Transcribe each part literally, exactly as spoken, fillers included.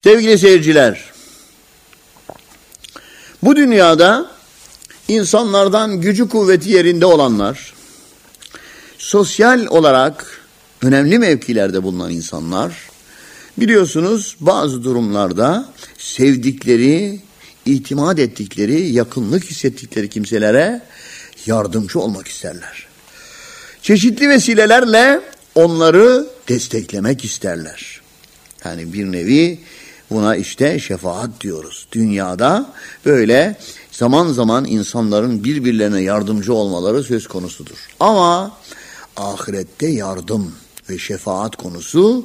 Sevgili seyirciler, bu dünyada insanlardan gücü kuvveti yerinde olanlar, sosyal olarak önemli mevkilerde bulunan insanlar, biliyorsunuz bazı durumlarda sevdikleri, itimat ettikleri, yakınlık hissettikleri kimselere yardımcı olmak isterler. Çeşitli vesilelerle onları desteklemek isterler. Yani bir nevi buna işte şefaat diyoruz. Dünyada böyle zaman zaman insanların birbirlerine yardımcı olmaları söz konusudur. Ama ahirette yardım ve şefaat konusu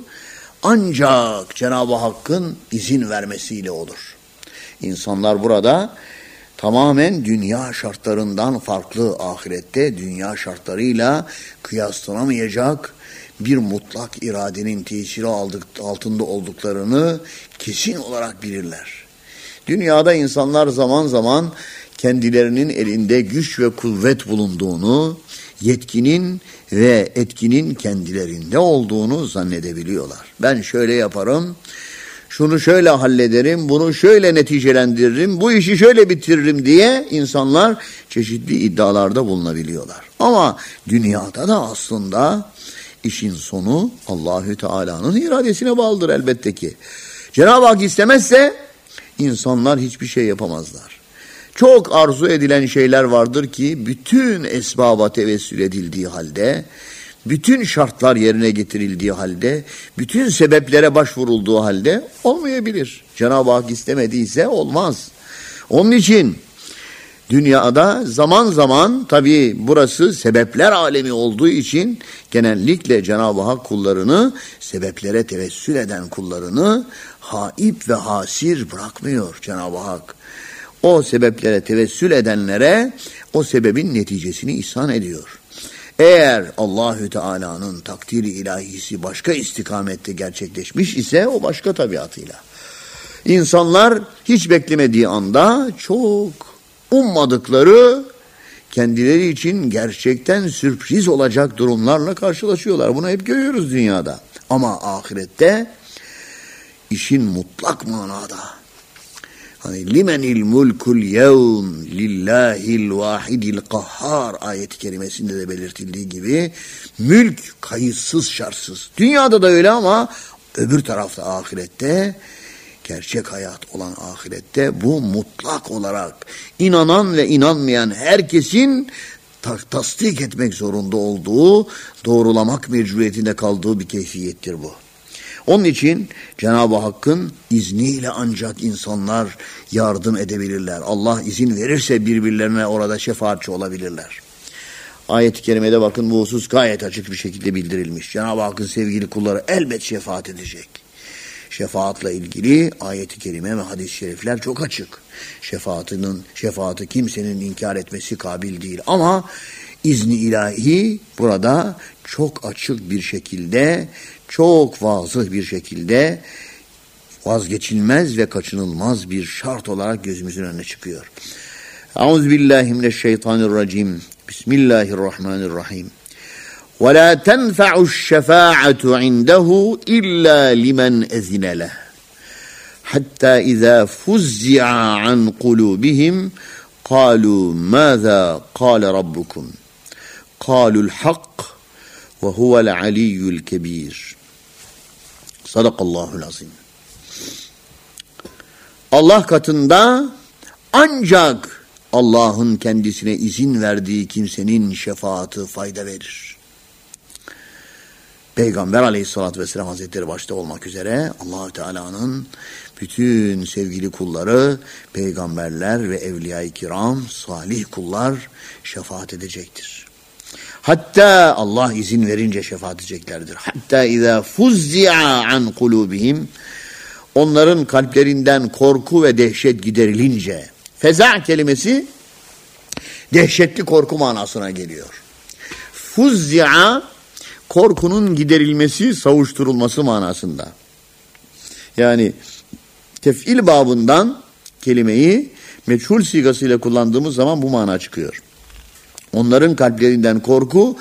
ancak Cenab-ı Hakk'ın izin vermesiyle olur. İnsanlar burada tamamen dünya şartlarından farklı, ahirette dünya şartlarıyla kıyaslanamayacak bir mutlak iradenin tesiri altında olduklarını kesin olarak bilirler. Dünyada insanlar zaman zaman kendilerinin elinde güç ve kuvvet bulunduğunu, yetkinin ve etkinin kendilerinde olduğunu zannedebiliyorlar. Ben şöyle yaparım, şunu şöyle hallederim, bunu şöyle neticelendiririm, bu işi şöyle bitiririm diye insanlar çeşitli iddialarda bulunabiliyorlar. Ama dünyada da aslında işin sonu Allahü Teala'nın iradesine bağlıdır elbette ki. Cenab-ı Hak istemezse insanlar hiçbir şey yapamazlar. Çok arzu edilen şeyler vardır ki bütün esbaba tevessül edildiği halde, bütün şartlar yerine getirildiği halde, bütün sebeplere başvurulduğu halde olmayabilir. Cenab-ı Hak istemediyse olmaz. Onun için dünyada zaman zaman tabii burası sebepler alemi olduğu için genellikle Cenab-ı Hak kullarını, sebeplere tevessül eden kullarını haip ve hasir bırakmıyor Cenab-ı Hak. O sebeplere tevessül edenlere o sebebin neticesini ihsan ediyor. Eğer Allahü Teala'nın takdiri ilahisi başka istikamette gerçekleşmiş ise o başka tabiatıyla. İnsanlar hiç beklemediği anda çok ummadıkları, kendileri için gerçekten sürpriz olacak durumlarla karşılaşıyorlar. Bunu hep görüyoruz dünyada. Ama ahirette işin mutlak manada, hani limenil mulkul yevm lillahil vahidil kahhar ayet-i kerimesinde de belirtildiği gibi mülk kayıtsız şartsız. Dünyada da öyle ama öbür tarafta ahirette, gerçek hayat olan ahirette bu mutlak olarak inanan ve inanmayan herkesin tasdik etmek zorunda olduğu, doğrulamak mecburiyetinde kaldığı bir keyfiyettir bu. Onun için Cenab-ı Hakk'ın izniyle ancak insanlar yardım edebilirler. Allah izin verirse birbirlerine orada şefaatçi olabilirler. Ayet-i kerimede bakın bu husus gayet açık bir şekilde bildirilmiş. Cenab-ı Hakk'ın sevgili kulları elbet şefaat edecek. Şefaatla ilgili ayet-i kerime ve hadis-i şerifler çok açık. Şefaatinin, şefaati kimsenin inkar etmesi kabil değil. Ama izni ilahi burada çok açık bir şekilde, çok vazıh bir şekilde vazgeçilmez ve kaçınılmaz bir şart olarak gözümüzün önüne çıkıyor. Euzubillahimineşşeytanirracim. Bismillahirrahmanirrahim. وَلَا تَنْفَعُ الشَّفَاعَةُ عِنْدَهُ إِلَّا لِمَنْ أَذِنَ لَهُ حَتَّى إِذَا فُزِّعَ عَنْ قُلُوبِهِمْ قَالُوا مَاذَا قَالَ رَبُّكُمْ قَالُوا الْحَقِّ وَهُوَ الْعَلِيُّ الْكَبِيرُ. Sadakallahul azim. Allah katında ancak Allah'ın kendisine izin verdiği kimsenin şefaati fayda verir. Peygamber aleyhissalatü vesselam hazretleri başta olmak üzere Allah-u Teala'nın bütün sevgili kulları, peygamberler ve evliya-i kiram, salih kullar şefaat edecektir. Hatta Allah izin verince şefaat edeceklerdir. Hatta izâ fuzzi'a an kulûbihim, onların kalplerinden korku ve dehşet giderilince, feza kelimesi dehşetli korku manasına geliyor. Fuzzi'a, korkunun giderilmesi, savuşturulması manasında. Yani tef'il babından kelimeyi meçhul sigasıyla kullandığımız zaman bu mana çıkıyor. Onların kalplerinden korku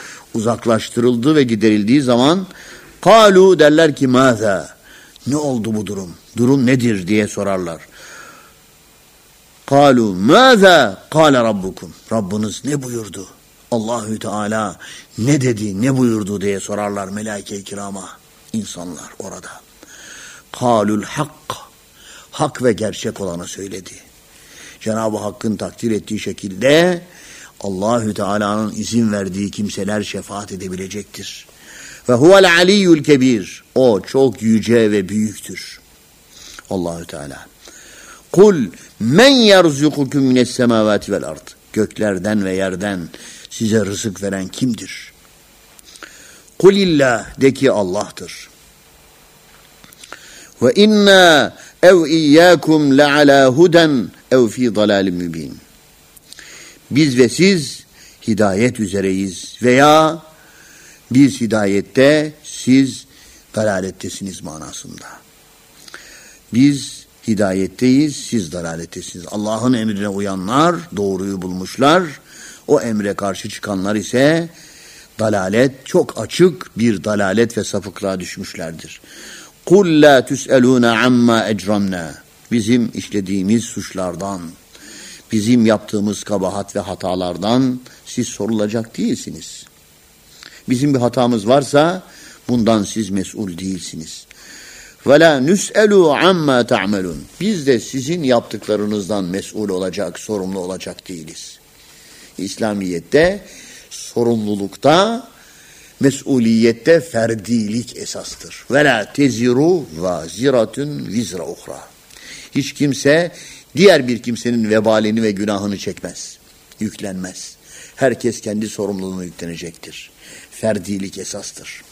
uzaklaştırıldı ve giderildiği zaman kalu derler ki mâzâ, ne oldu bu durum? durum nedir diye sorarlar. قَالُوا مَاذَا قَالَ رَبُّكُمْ Rabbiniz ne buyurdu? Allahü Teala ne dedi, ne buyurdu diye sorarlar melaike-i kirama. İnsanlar orada. قَالُوا الْحَقِّ Hak ve gerçek olanı söyledi. Cenab-ı Hakk'ın takdir ettiği şekilde Allahü Teala'nın izin verdiği kimseler şefaat edebilecektir. Ve huvel aliyyul kebir. O çok yüce ve büyüktür. Allahü Teala. Kul men yerzukukum mines semavati vel ard. Göklerden ve yerden size rızık veren kimdir? Kulillah, de ki Allah'tır. Ve inna ev iyyakum le ala huden ev fi dalalim mübin. Biz ve siz hidayet üzereyiz veya biz hidayette, siz dalalettesiniz manasında. Biz hidayetteyiz, siz dalalettesiniz. Allah'ın emrine uyanlar doğruyu bulmuşlar. O emre karşı çıkanlar ise dalalet, çok açık bir dalalet ve sapıklığa düşmüşlerdir. قُلْ لَا تُسْأَلُونَ عَمَّا اَجْرَمْنَا Bizim işlediğimiz suçlardan, bizim yaptığımız kabahat ve hatalardan siz sorulacak değilsiniz. Bizim bir hatamız varsa bundan siz mesul değilsiniz. وَلَا نُسْأَلُوا عَمَّا تَعْمَلُونَ Biz de sizin yaptıklarınızdan mesul olacak, sorumlu olacak değiliz. İslamiyet'te sorumlulukta, mesuliyette ferdilik esastır. وَلَا تَزِرُوا وَازِرَةٌ vizra ukhra Hiç kimse diğer bir kimsenin vebalini ve günahını çekmez, yüklenmez. Herkes kendi sorumluluğunu yüklenecektir. Ferdilik esastır.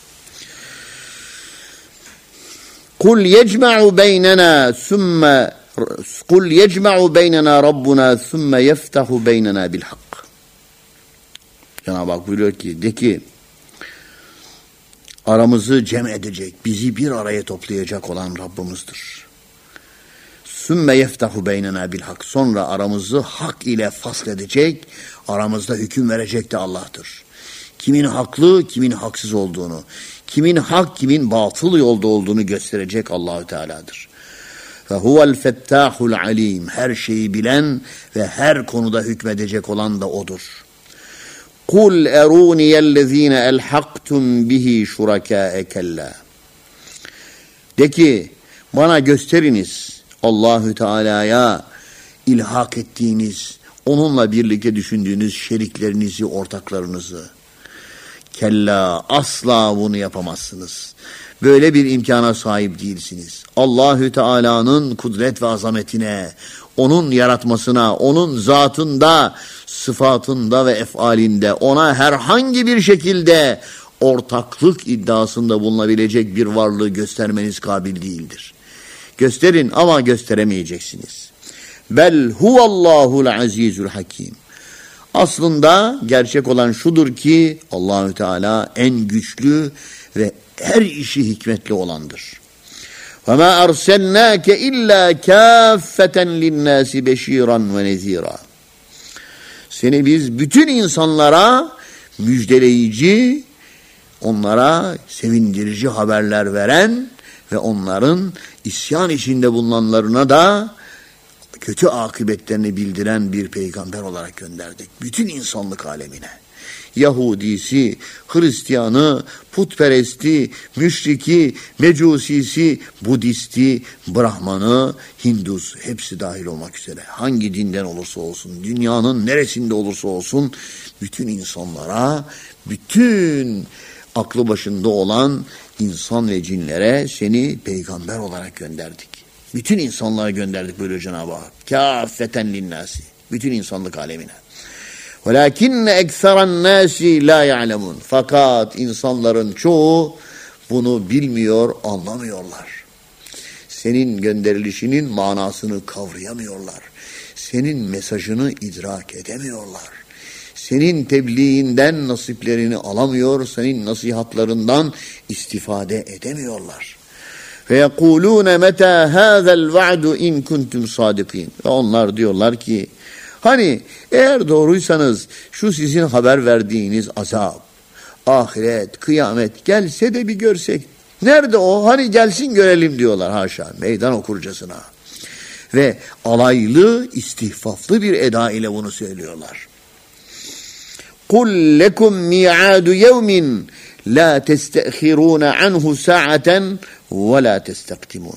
Kul yecma'u beynena thumma kul yecma'u beynena rabbuna thumma yeftahu beynena bil hak. Cenab-ı Hak buyuruyor ki, de ki aramızı cem edecek, bizi bir araya toplayacak olan Rabbimizdir. Sümme yeftahu beynena bil hak. Sonra aramızı hak ile fasledecek, aramızda hüküm verecek de Allah'tır. Kimin haklı, kimin haksız olduğunu, kimin hak, kimin batıl yolda olduğunu gösterecek Allahü Teala'dır. Ve huvel fettahul alim. Her şeyi bilen ve her konuda hükmedecek olan da odur. Kul eruniyellezine elhaktum bihi şurakâe kella. De ki bana gösteriniz Allahü Teala'ya ilhak ettiğiniz, onunla birlikte düşündüğünüz şeriklerinizi, ortaklarınızı. Kella, asla bunu yapamazsınız. Böyle bir imkana sahip değilsiniz. Allahü Teala'nın kudret ve azametine, onun yaratmasına, onun zatında, sıfatında ve efalinde ona herhangi bir şekilde ortaklık iddiasında bulunabilecek bir varlığı göstermeniz kabil değildir. Gösterin ama gösteremeyeceksiniz. Bel huvallahul azizul hakim. Aslında gerçek olan şudur ki Allahü Teala en güçlü ve her işi hikmetli olandır. وَمَا أَرْسَلْنَاكَ إِلَّا كَافَّةً لِلنَّاسِ بَشِيرًا وَنَذِيرًا Seni biz bütün insanlara müjdeleyici, onlara sevindirici haberler veren ve onların isyan içinde bulunanlarına da kötü akıbetlerini bildiren bir peygamber olarak gönderdik. Bütün insanlık alemine. Yahudisi, Hristiyanı, putperesti, müşriki, mecusisi, Budisti, Brahmanı, Hindus hepsi dahil olmak üzere. Hangi dinden olursa olsun, dünyanın neresinde olursa olsun bütün insanlara, bütün aklı başında olan insan ve cinlere seni peygamber olarak gönderdik. Bütün insanlara gönderdik böyle Cenab-ı Hak. Kâffeten linnâsi. Bütün insanlık alemine. وَلَاكِنَّ اَكْثَرَ النَّاسِ لَا يَعْلَمُونَ Fakat insanların çoğu bunu bilmiyor, anlamıyorlar. Senin gönderilişinin manasını kavrayamıyorlar. Senin mesajını idrak edemiyorlar. Senin tebliğinden nasiplerini alamıyor, senin nasihatlarından istifade edemiyorlar. فَيَقُولُونَ مَتَى هَذَا الْوَعْدُ اِنْ كُنْتُمْ صَادِقِينَ Ve onlar diyorlar ki, hani eğer doğruysanız şu sizin haber verdiğiniz azap, ahiret, kıyamet gelse de bir görsek, Nerede o? Hani gelsin görelim diyorlar haşa. Meydan okurcasına. Ve alaylı, istihfaflı bir eda ile bunu söylüyorlar. قُلْ لَكُمْ مِيعَادُ يَوْمٍ لَا تَسْتَأْخِرُونَ عَنْهُ سَاعَةً وَلَا تَسْتَقْدِمُونَ.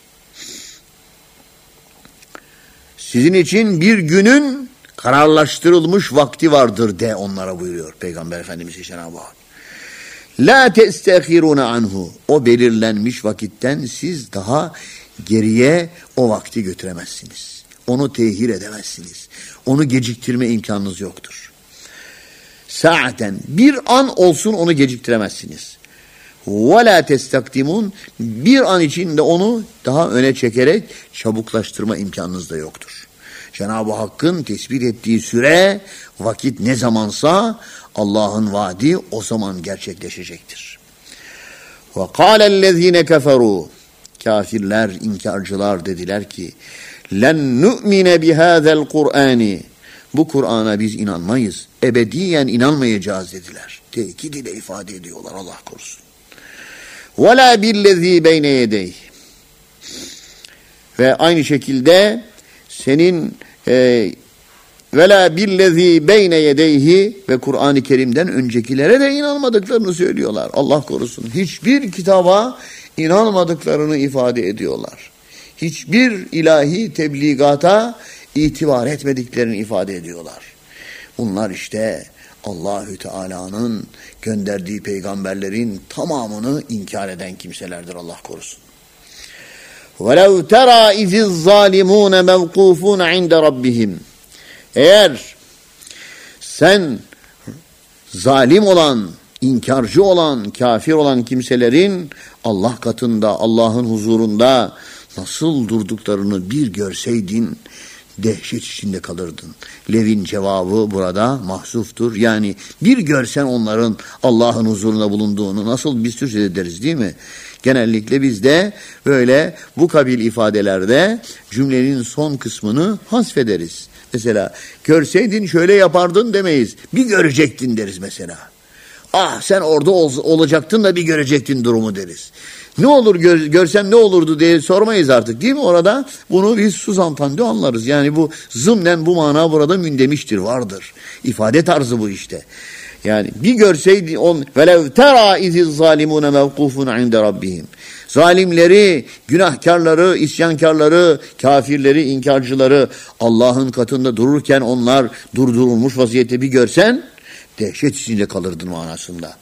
Sizin için bir günün kararlaştırılmış vakti vardır de onlara buyuruyor Peygamber Efendimiz Cenab-ı Hak. La testehirune anhu. O belirlenmiş vakitten siz daha geriye o vakti götüremezsiniz. Onu tehir edemezsiniz. Onu geciktirme imkanınız yoktur. Saaten bir an olsun onu geciktiremezsiniz. Ve la testakdimun. Bir an içinde onu daha öne çekerek çabuklaştırma imkanınız da yoktur. Cenab-ı Hakk'ın tespit ettiği süre, vakit ne zamansa Allah'ın vaadi o zaman gerçekleşecektir. Ve kâlellezîne keferû. Kafirler, inkarcılar dediler ki len nu'mine bihâzel Kur'âni. Bu Kur'an'a biz inanmayız. Ebediyen inanmayacağız dediler. Tekid ile ifade ediyorlar, Allah korusun. Ve lâ billezî beyne yedeyh. Ve aynı şekilde senin e, ve la billezî beyne yedeyhi ve Kur'an-ı Kerim'den öncekilere de inanmadıklarını söylüyorlar. Allah korusun. Hiçbir kitaba inanmadıklarını ifade ediyorlar. Hiçbir ilahi tebliğata itibar etmediklerini ifade ediyorlar. Bunlar işte Allahü Teala'nın gönderdiği peygamberlerin tamamını inkar eden kimselerdir, Allah korusun. وَلَوْ تَرَى اِذِ الظَّالِمُونَ مَوْقُوفُونَ عِنْدَ رَبِّهِمْ. Eğer sen zalim olan, inkarcı olan, kafir olan kimselerin Allah katında, Allah'ın huzurunda nasıl durduklarını bir görseydin, dehşet içinde kalırdın. Lev'in cevabı burada mahzuftur. Yani bir görsen onların Allah'ın huzurunda bulunduğunu nasıl biz Türkçe ederiz değil mi? Genellikle biz de böyle bu kabil ifadelerde cümlenin son kısmını hasfederiz. Mesela görseydin şöyle yapardın demeyiz. Bir görecektin deriz mesela. Ah sen orada ol, olacaktın da bir görecektin durumu deriz. Ne olur gör, görsen ne olurdu diye sormayız artık değil mi orada? Bunu biz suzantandı anlarız. Yani bu zımnen bu mana burada mündemiştir, vardır. İfade tarzı bu işte. Yani bir görseydi on velev tera iziz zalimune mevkufun inde rabbihim. Zalimleri, günahkarları, isyankarları, kafirleri, inkarcıları Allah'ın katında dururken onlar durdurulmuş vaziyette bir görsen dehşet içinde kalırdın manasında.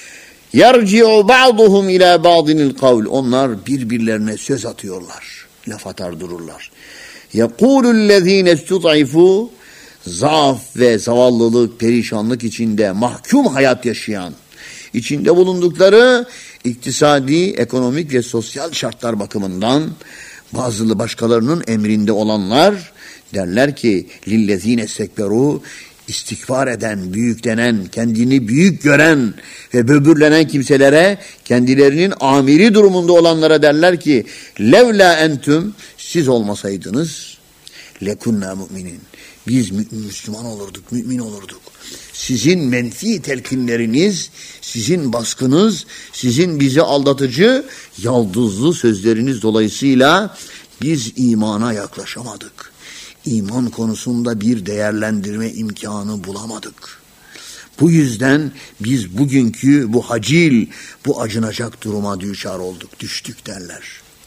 Yerci'u ba'duhum ila ba'dinil kavl. Onlar birbirlerine söz atıyorlar. Laf atar dururlar. Yekulü'llezîne istud'ifû. Zaaf ve zavallılık, perişanlık içinde mahkum hayat yaşayan, içinde bulundukları iktisadi, ekonomik ve sosyal şartlar bakımından bazı başkalarının emrinde olanlar derler ki lillezîne sekberû, istikbar eden, büyüklenen, kendini büyük gören ve böbürlenen kimselere, kendilerinin amiri durumunda olanlara derler ki levla entüm, siz olmasaydınız lekunna müminin, biz Müslüman olurduk, mümin olurduk. Sizin menfi telkinleriniz, sizin baskınız, sizin bizi aldatıcı, yaldızlı sözleriniz dolayısıyla biz imana yaklaşamadık. İman konusunda bir değerlendirme imkanı bulamadık. Bu yüzden biz bugünkü bu hacil, bu acınacak duruma düçar olduk, düştük derler.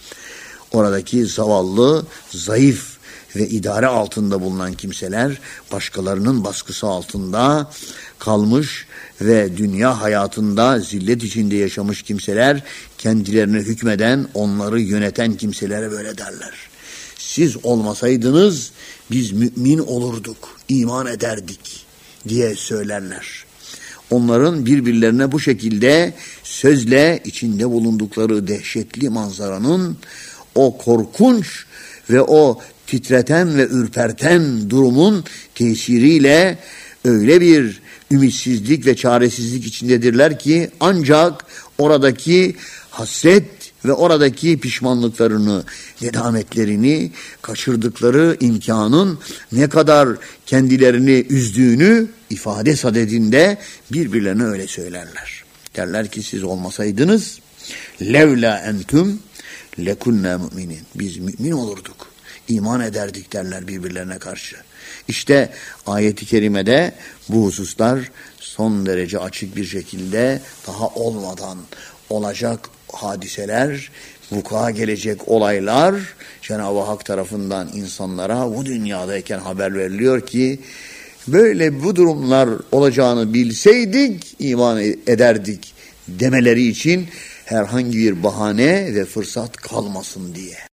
Oradaki zavallı, zayıf ve idare altında bulunan kimseler başkalarının baskısı altında kalmış ve dünya hayatında zillet içinde yaşamış kimseler kendilerine hükmeden, onları yöneten kimselere böyle derler. Siz olmasaydınız biz mümin olurduk, iman ederdik diye söylerler. Onların birbirlerine bu şekilde sözle içinde bulundukları dehşetli manzaranın o korkunç ve o titreten ve ürperten durumun tesiriyle öyle bir ümitsizlik ve çaresizlik içindedirler ki ancak oradaki hasret ve oradaki pişmanlıklarını, nedametlerini, kaçırdıkları imkanın ne kadar kendilerini üzdüğünü ifade sadedinde birbirlerine öyle söylerler. Derler ki siz olmasaydınız Levla entüm lekunna müminin. Biz mümin olurduk, iman ederdik derler birbirlerine karşı. İşte ayet-i kerimede bu hususlar son derece açık bir şekilde daha olmadan olacak hadiseler, vuku'a gelecek olaylar Cenab-ı Hak tarafından insanlara bu dünyadayken haber veriliyor ki böyle bu durumlar olacağını bilseydik iman ederdik demeleri için herhangi bir bahane ve fırsat kalmasın diye.